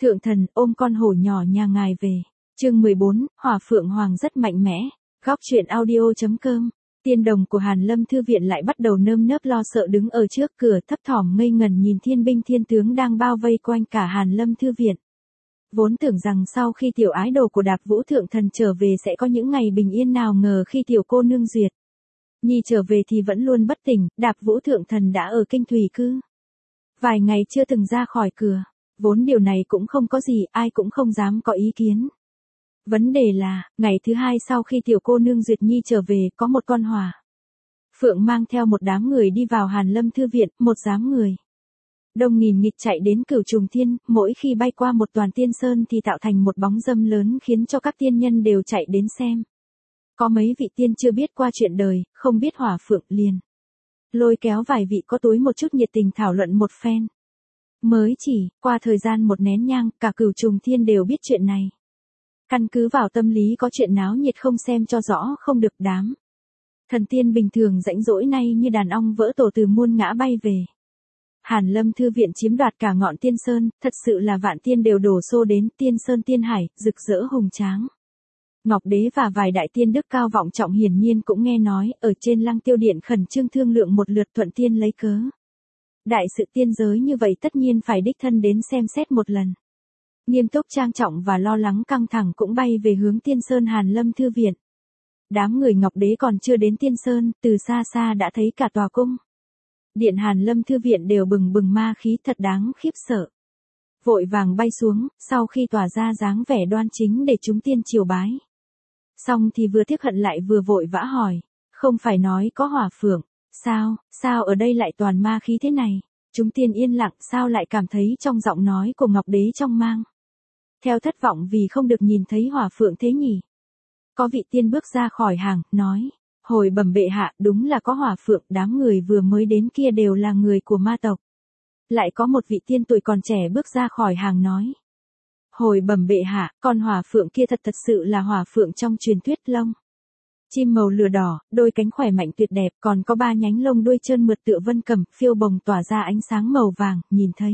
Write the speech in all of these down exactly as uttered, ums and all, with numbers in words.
Thượng thần ôm con hổ nhỏ nhà ngài về. Chương mười bốn, Hỏa Phượng Hoàng rất mạnh mẽ. Góc truyện audio chấm com. Tiên đồng của Hàn Lâm Thư Viện lại bắt đầu nơm nớp lo sợ đứng ở trước cửa thấp thỏm ngây ngần nhìn thiên binh thiên tướng đang bao vây quanh cả Hàn Lâm Thư Viện. Vốn tưởng rằng sau khi tiểu ái đồ của Đạp Vũ Thượng Thần trở về sẽ có những ngày bình yên, nào ngờ khi tiểu cô nương Duyệt Nhi trở về thì vẫn luôn bất tỉnh. Đạp Vũ Thượng Thần đã ở kinh thủy cư vài ngày chưa từng ra khỏi cửa. Vốn điều này cũng không có gì, ai cũng không dám có ý kiến. Vấn đề là, ngày thứ hai sau khi tiểu cô nương Duyệt Nhi trở về, có một con hỏa phượng mang theo một đám người đi vào Hàn Lâm Thư Viện, một đám người đông nghìn nghịch chạy đến Cửu Trùng Thiên, mỗi khi bay qua một toàn tiên sơn thì tạo thành một bóng dâm lớn khiến cho các tiên nhân đều chạy đến xem. Có mấy vị tiên chưa biết qua chuyện đời, không biết hỏa phượng liền lôi kéo vài vị có túi một chút nhiệt tình thảo luận một phen. Mới chỉ qua thời gian một nén nhang, cả Cửu Trùng Thiên đều biết chuyện này. Căn cứ vào tâm lý có chuyện náo nhiệt không xem cho rõ không được, đám thần tiên bình thường rãnh rỗi nay như đàn ong vỡ tổ từ muôn ngã bay về. Hàn Lâm Thư Viện chiếm đoạt cả ngọn tiên sơn, thật sự là vạn tiên đều đổ xô đến, tiên sơn tiên hải, rực rỡ hùng tráng. Ngọc Đế và vài đại tiên đức cao vọng trọng hiển nhiên cũng nghe nói, ở trên Lăng Tiêu Điện khẩn trương thương lượng một lượt thuận tiên lấy cớ. Đại sự tiên giới như vậy tất nhiên phải đích thân đến xem xét một lần. Nghiêm túc trang trọng và lo lắng căng thẳng cũng bay về hướng tiên sơn Hàn Lâm Thư Viện. Đám người Ngọc Đế còn chưa đến tiên sơn, từ xa xa đã thấy cả tòa cung điện Hàn Lâm Thư Viện đều bừng bừng ma khí, thật đáng khiếp sợ. Vội vàng bay xuống, sau khi tỏa ra dáng vẻ đoan chính để chúng tiên triều bái. Xong thì vừa tiếc hận lại vừa vội vã hỏi, không phải nói có hỏa phượng, sao, sao ở đây lại toàn ma khí thế này? Chúng tiên yên lặng, sao lại cảm thấy trong giọng nói của Ngọc Đế trong mang theo thất vọng vì không được nhìn thấy hỏa phượng thế nhỉ? Có vị tiên bước ra khỏi hàng, nói, hồi bẩm bệ hạ, đúng là có hỏa phượng, đám người vừa mới đến kia đều là người của ma tộc. Lại có một vị tiên tuổi còn trẻ bước ra khỏi hàng nói, hồi bẩm bệ hạ, con hỏa phượng kia thật thật sự là hỏa phượng trong truyền thuyết, lông chim màu lửa đỏ, đôi cánh khỏe mạnh tuyệt đẹp, còn có ba nhánh lông đuôi trơn mượt tựa vân cầm, phiêu bồng tỏa ra ánh sáng màu vàng, nhìn thấy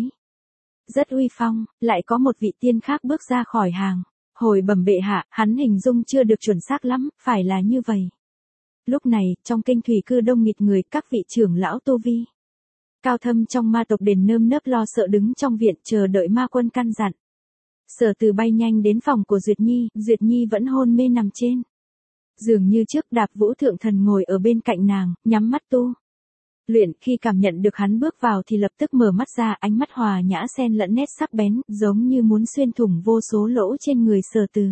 rất uy phong. Lại có một vị tiên khác bước ra khỏi hàng, hồi bẩm bệ hạ, hắn hình dung chưa được chuẩn xác lắm, phải là như vậy. Lúc này, trong kinh thủy cư đông nghịt người, các vị trưởng lão tu vi cao thâm trong ma tộc đền nơm nớp lo sợ đứng trong viện chờ đợi ma quân căn dặn. Sở Từ bay nhanh đến phòng của Duyệt Nhi, Duyệt Nhi vẫn hôn mê nằm trên dường như trước. Đạp Vũ Thượng Thần ngồi ở bên cạnh nàng, nhắm mắt tu luyện, khi cảm nhận được hắn bước vào thì lập tức mở mắt ra, ánh mắt hòa nhã xen lẫn nét sắc bén, giống như muốn xuyên thủng vô số lỗ trên người Sở Từ.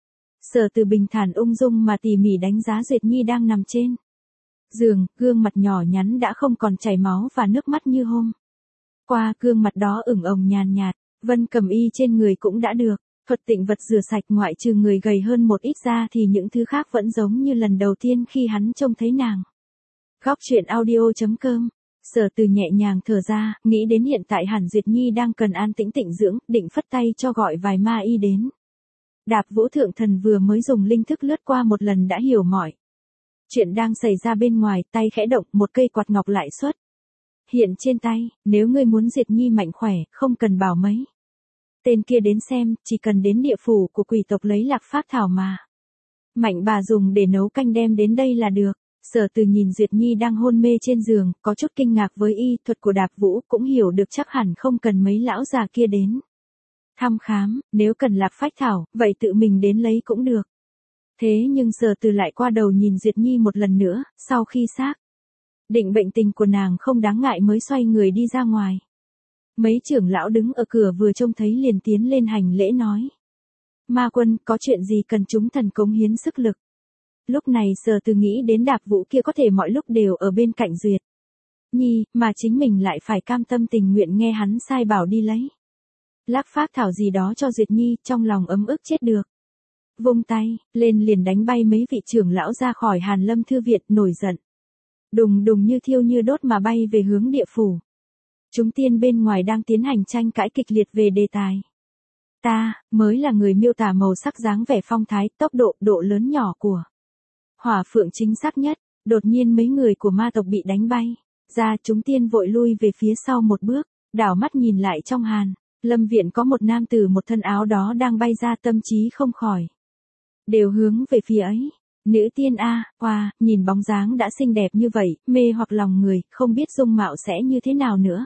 Sở Từ bình thản ung dung mà tỉ mỉ đánh giá Duyệt Nhi đang nằm trên giường, gương mặt nhỏ nhắn đã không còn chảy máu và nước mắt như hôm qua, gương mặt đó ửng ồng nhàn nhạt, vân cầm y trên người cũng đã được thuật tịnh vật rửa sạch, ngoại trừ người gầy hơn một ít ra thì những thứ khác vẫn giống như lần đầu tiên khi hắn trông thấy nàng. Góc truyện audio chấm com. Sở Từ nhẹ nhàng thở ra, nghĩ đến hiện tại hẳn Duyệt Nhi đang cần an tĩnh tịnh dưỡng, định phất tay cho gọi vài ma y đến. Đạp Vũ Thượng Thần vừa mới dùng linh thức lướt qua một lần đã hiểu mọi chuyện đang xảy ra bên ngoài, tay khẽ động, một cây quạt ngọc lại xuất hiện trên tay, nếu ngươi muốn Duyệt Nhi mạnh khỏe, không cần bảo mấy tên kia đến xem, chỉ cần đến địa phủ của quỷ tộc lấy lạc phát thảo mà mạnh bà dùng để nấu canh đem đến đây là được. Sở Từ nhìn Duyệt Nhi đang hôn mê trên giường, có chút kinh ngạc với y thuật của Đạp Vũ, cũng hiểu được chắc hẳn không cần mấy lão già kia đến thăm khám, nếu cần lạc phách thảo, vậy tự mình đến lấy cũng được. Thế nhưng Sở Từ lại qua đầu nhìn Duyệt Nhi một lần nữa, sau khi xác định bệnh tình của nàng không đáng ngại mới xoay người đi ra ngoài. Mấy trưởng lão đứng ở cửa vừa trông thấy liền tiến lên hành lễ nói, ma quân, có chuyện gì cần chúng thần cống hiến sức lực? Lúc này Sở Từ nghĩ đến Đạp Vũ kia có thể mọi lúc đều ở bên cạnh Duyệt Nhi, mà chính mình lại phải cam tâm tình nguyện nghe hắn sai bảo đi lấy lác phát thảo gì đó cho Duyệt Nhi, trong lòng ấm ức chết được. Vung tay lên liền đánh bay mấy vị trưởng lão ra khỏi Hàn Lâm Thư Viện, nổi giận đùng đùng như thiêu như đốt mà bay về hướng địa phủ. Chúng tiên bên ngoài đang tiến hành tranh cãi kịch liệt về đề tài. Ta mới là người miêu tả màu sắc, dáng vẻ phong thái, tốc độ, độ lớn nhỏ của hỏa phượng chính xác nhất. Đột nhiên mấy người của ma tộc bị đánh bay ra, chúng tiên vội lui về phía sau một bước, đảo mắt nhìn lại trong Hàn Lâm viện có một nam tử một thân áo đó đang bay ra, tâm trí không khỏi đều hướng về phía ấy. Nữ tiên A, hoa, nhìn bóng dáng đã xinh đẹp như vậy, mê hoặc lòng người, không biết dung mạo sẽ như thế nào nữa.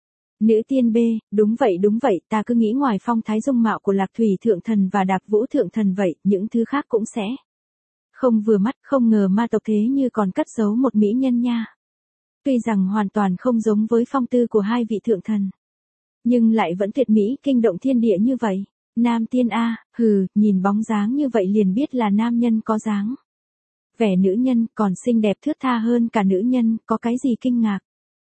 Nữ tiên B, đúng vậy đúng vậy, ta cứ nghĩ ngoài phong thái dung mạo của Lạc Thủy Thượng Thần và Đạp Vũ Thượng Thần vậy, những thứ khác cũng sẽ không vừa mắt, không ngờ ma tộc thế như còn cất giấu một mỹ nhân nha. Tuy rằng hoàn toàn không giống với phong tư của hai vị thượng thần, nhưng lại vẫn tuyệt mỹ kinh động thiên địa như vậy. Nam tiên A, hừ, nhìn bóng dáng như vậy liền biết là nam nhân có dáng vẻ nữ nhân, còn xinh đẹp thướt tha hơn cả nữ nhân, có cái gì kinh ngạc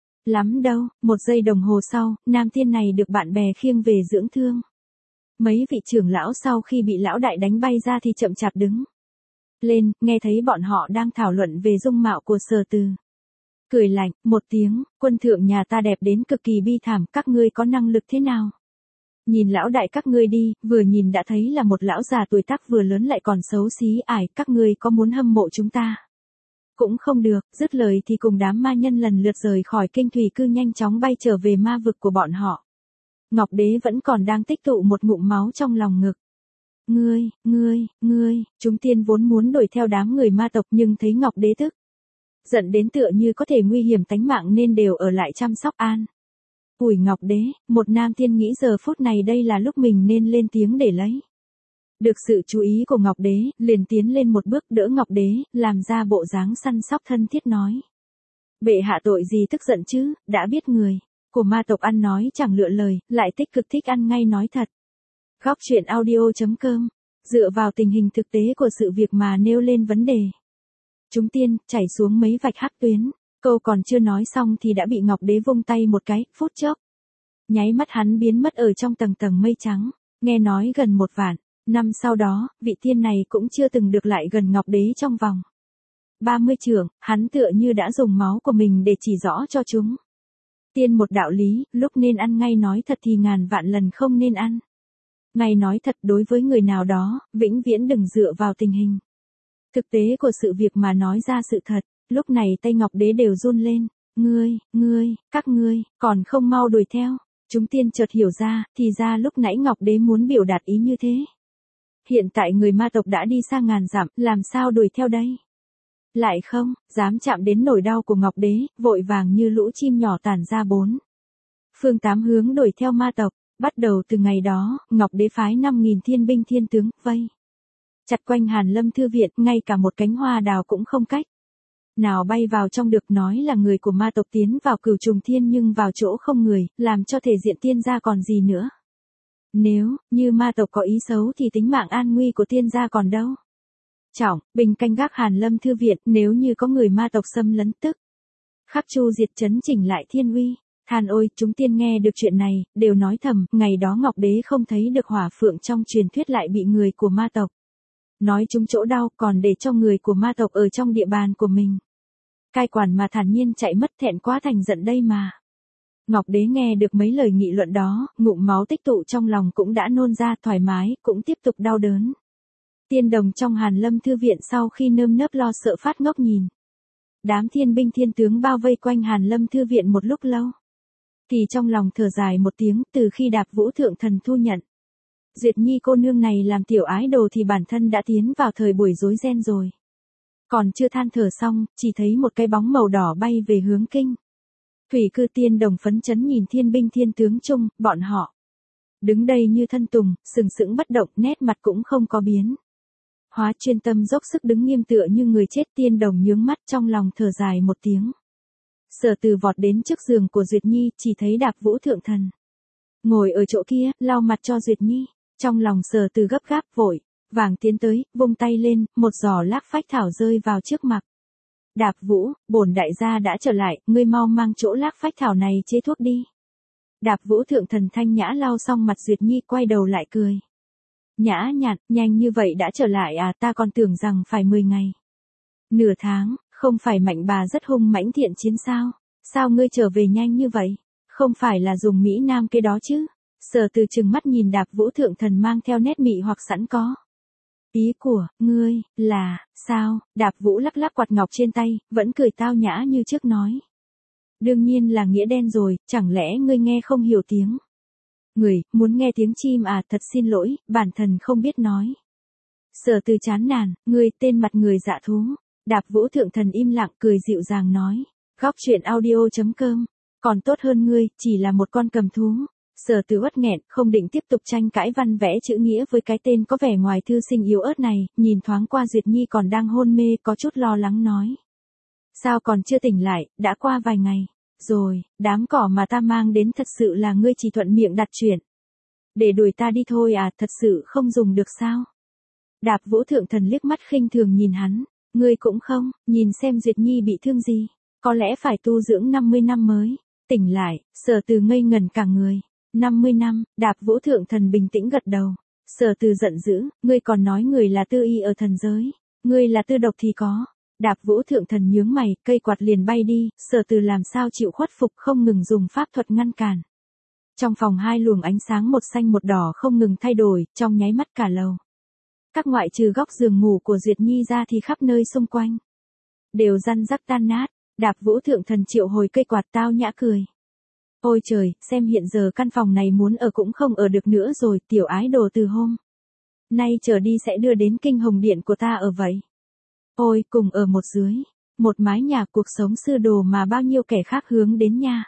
lắm đâu. Một giây đồng hồ sau, nam tiên này được bạn bè khiêng về dưỡng thương. Mấy vị trưởng lão sau khi bị lão đại đánh bay ra thì chậm chạp đứng lên, nghe thấy bọn họ đang thảo luận về dung mạo của Sở Từ. Cười lạnh một tiếng, quân thượng nhà ta đẹp đến cực kỳ bi thảm, các ngươi có năng lực thế nào? Nhìn lão đại các ngươi đi, vừa nhìn đã thấy là một lão già tuổi tác vừa lớn lại còn xấu xí ải, các ngươi có muốn hâm mộ chúng ta? Cũng không được, dứt lời thì cùng đám ma nhân lần lượt rời khỏi kinh thủy cư nhanh chóng bay trở về ma vực của bọn họ. Ngọc Đế vẫn còn đang tích tụ một ngụm máu trong lòng ngực. Ngươi, ngươi, ngươi, chúng tiên vốn muốn đuổi theo đám người ma tộc nhưng thấy Ngọc Đế tức giận đến tựa như có thể nguy hiểm tánh mạng nên đều ở lại chăm sóc an ủi Ngọc Đế. Một nam tiên nghĩ giờ phút này đây là lúc mình nên lên tiếng để lấy được sự chú ý của Ngọc Đế, liền tiến lên một bước đỡ Ngọc Đế, làm ra bộ dáng săn sóc thân thiết nói. Bệ hạ tội gì tức giận chứ, đã biết người của ma tộc ăn nói chẳng lựa lời, lại tích cực thích ăn ngay nói thật. Góc truyện audio chấm com, dựa vào tình hình thực tế của sự việc mà nêu lên vấn đề. Chúng tiên, chảy xuống mấy vạch hắc tuyến, câu còn chưa nói xong thì đã bị Ngọc Đế vung tay một cái, phút chốc. Nháy mắt hắn biến mất ở trong tầng tầng mây trắng, nghe nói gần một vạn năm sau đó, vị tiên này cũng chưa từng được lại gần Ngọc Đế trong vòng ba mươi trượng, hắn tựa như đã dùng máu của mình để chỉ rõ cho chúng tiên một đạo lý, lúc nên ăn ngay nói thật thì ngàn vạn lần không nên ăn ngay nói thật. Đối với người nào đó, vĩnh viễn đừng dựa vào tình hình thực tế của sự việc mà nói ra sự thật. Lúc này tay Ngọc Đế đều run lên. Ngươi, ngươi, các ngươi, còn không mau đuổi theo. Chúng tiên chợt hiểu ra, thì ra lúc nãy Ngọc Đế muốn biểu đạt ý như thế. Hiện tại người ma tộc đã đi xa ngàn dặm, làm sao đuổi theo đây? Lại không, dám chạm đến nỗi đau của Ngọc Đế, vội vàng như lũ chim nhỏ tản ra bốn phương tám hướng đuổi theo ma tộc. Bắt đầu từ ngày đó, Ngọc Đế phái năm nghìn thiên binh thiên tướng, vây chặt quanh Hàn Lâm Thư Viện, ngay cả một cánh hoa đào cũng không cách nào bay vào trong được. Nói là người của ma tộc tiến vào Cửu Trùng Thiên nhưng vào chỗ không người, làm cho thể diện tiên gia còn gì nữa. Nếu như ma tộc có ý xấu thì tính mạng an nguy của tiên gia còn đâu. Trọng, bình canh gác Hàn Lâm Thư Viện, nếu như có người ma tộc xâm lấn tức khắc chu diệt chấn chỉnh lại thiên uy. Than ôi, chúng tiên nghe được chuyện này, đều nói thầm, ngày đó Ngọc Đế không thấy được hỏa phượng trong truyền thuyết lại bị người của ma tộc nói trúng chỗ đau, còn để cho người của ma tộc ở trong địa bàn của mình cai quản mà thản nhiên chạy mất, thẹn quá thành giận đây mà. Ngọc Đế nghe được mấy lời nghị luận đó, ngụm máu tích tụ trong lòng cũng đã nôn ra, thoải mái, cũng tiếp tục đau đớn. Tiên đồng trong Hàn Lâm Thư Viện sau khi nơm nớp lo sợ phát ngốc nhìn đám thiên binh thiên tướng bao vây quanh Hàn Lâm Thư Viện một lúc lâu, thì trong lòng thở dài một tiếng. Từ khi Đạp Vũ Thượng Thần thu nhận Duyệt Nhi cô nương này làm tiểu ái đồ thì bản thân đã tiến vào thời buổi rối ren rồi. Còn chưa than thở xong, chỉ thấy một cái bóng màu đỏ bay về hướng kinh thủy cư. Tiên đồng phấn chấn nhìn thiên binh thiên tướng chung, bọn họ đứng đây như thân tùng, sừng sững bất động, nét mặt cũng không có biến hóa, chuyên tâm dốc sức đứng nghiêm tựa như người chết. Tiên đồng nhướng mắt trong lòng thở dài một tiếng. Sở Từ vọt đến trước giường của Duyệt Nhi, chỉ thấy Đạp Vũ Thượng Thần ngồi ở chỗ kia, lau mặt cho Duyệt Nhi. Trong lòng Sở Từ gấp gáp, vội vàng tiến tới, vung tay lên, một giỏ lác phách thảo rơi vào trước mặt Đạp Vũ. Bổn đại gia đã trở lại, ngươi mau mang chỗ lác phách thảo này chế thuốc đi. Đạp Vũ Thượng Thần thanh nhã lau xong mặt Duyệt Nhi, quay đầu lại cười nhã nhặn, nhanh như vậy đã trở lại à, ta còn tưởng rằng phải mười ngày nửa tháng. Không phải Mạnh bà rất hung mãnh thiện chiến sao? Sao ngươi trở về nhanh như vậy? Không phải là dùng Mỹ Nam cái đó chứ? Sở Từ trừng mắt nhìn Đạp Vũ Thượng Thần mang theo nét mị hoặc sẵn có ý của ngươi là sao? Đạp Vũ lắc lắc quạt ngọc trên tay, vẫn cười tao nhã như trước nói. Đương nhiên là nghĩa đen rồi, chẳng lẽ ngươi nghe không hiểu tiếng Người, muốn nghe tiếng chim à, thật xin lỗi, bản thần không biết nói. Sở Từ chán nản, ngươi tên mặt người dạ thú. Đạp Vũ Thượng Thần im lặng cười dịu dàng nói. Góc truyện audio.com. Còn tốt hơn ngươi, chỉ là một con cầm thú. Sở Từ uất nghẹn, không định tiếp tục tranh cãi văn vẽ chữ nghĩa với cái tên có vẻ ngoài thư sinh yếu ớt này, nhìn thoáng qua Duyệt Nhi còn đang hôn mê có chút lo lắng nói. Sao còn chưa tỉnh lại, đã qua vài ngày. Rồi, đám cỏ mà ta mang đến thật sự là ngươi chỉ thuận miệng đặt chuyện. Để đuổi ta đi thôi à, thật sự không dùng được sao? Đạp Vũ Thượng Thần liếc mắt khinh thường nhìn hắn. Ngươi cũng không, nhìn xem Duyệt Nhi bị thương gì. Có lẽ phải tu dưỡng năm mươi năm mới. Tỉnh lại, Sở Từ ngây ngẩn cả người. năm mươi năm, Đạp Vũ Thượng Thần bình tĩnh gật đầu. Sở Từ giận dữ, ngươi còn nói người là tư y ở thần giới. Ngươi là tư độc thì có. Đạp Vũ Thượng Thần nhướng mày, cây quạt liền bay đi, Sở Từ làm sao chịu khuất phục không ngừng dùng pháp thuật ngăn cản. Trong phòng hai luồng ánh sáng một xanh một đỏ không ngừng thay đổi, trong nháy mắt cả lầu. Các ngoại trừ góc giường ngủ của Duyệt Nhi ra thì khắp nơi xung quanh đều răn rắc tan nát. Đạp Vũ Thượng Thần triệu hồi cây quạt tao nhã cười. Ôi trời, xem hiện giờ căn phòng này muốn ở cũng không ở được nữa rồi, tiểu ái đồ từ hôm nay trở đi sẽ đưa đến kinh hồng điện của ta ở vậy. Ôi, cùng ở một dưới, một mái nhà cuộc sống sư đồ mà bao nhiêu kẻ khác hướng đến nha.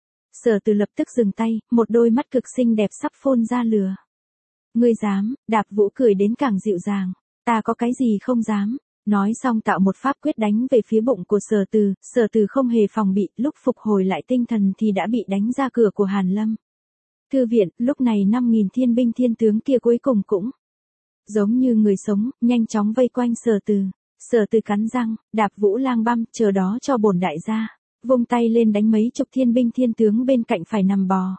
Sở Từ lập tức dừng tay, một đôi mắt cực xinh đẹp sắp phun ra lửa. Ngươi dám, Đạp Vũ cười đến càng dịu dàng, ta có cái gì không dám. Nói xong tạo một pháp quyết đánh về phía bụng của Sở Từ, Sở Từ không hề phòng bị, lúc phục hồi lại tinh thần thì đã bị đánh ra cửa của Hàn Lâm. Thư viện, lúc này năm nghìn thiên binh thiên tướng kia cuối cùng cũng giống như người sống, nhanh chóng vây quanh Sở Từ. Sở Từ cắn răng, Đạp Vũ lang băm, chờ đó cho bổn đại gia. Vung tay lên đánh mấy chục thiên binh thiên tướng bên cạnh phải nằm bò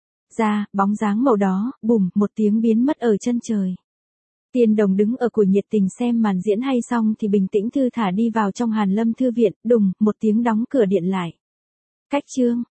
ra, bóng dáng màu đó, bùm, một tiếng biến mất ở chân trời. Tiên Đồng đứng ở củi nhiệt tình xem màn diễn hay xong thì bình tĩnh thư thả đi vào trong Hàn Lâm thư viện, đùng, một tiếng đóng cửa điện lại. Cách chương.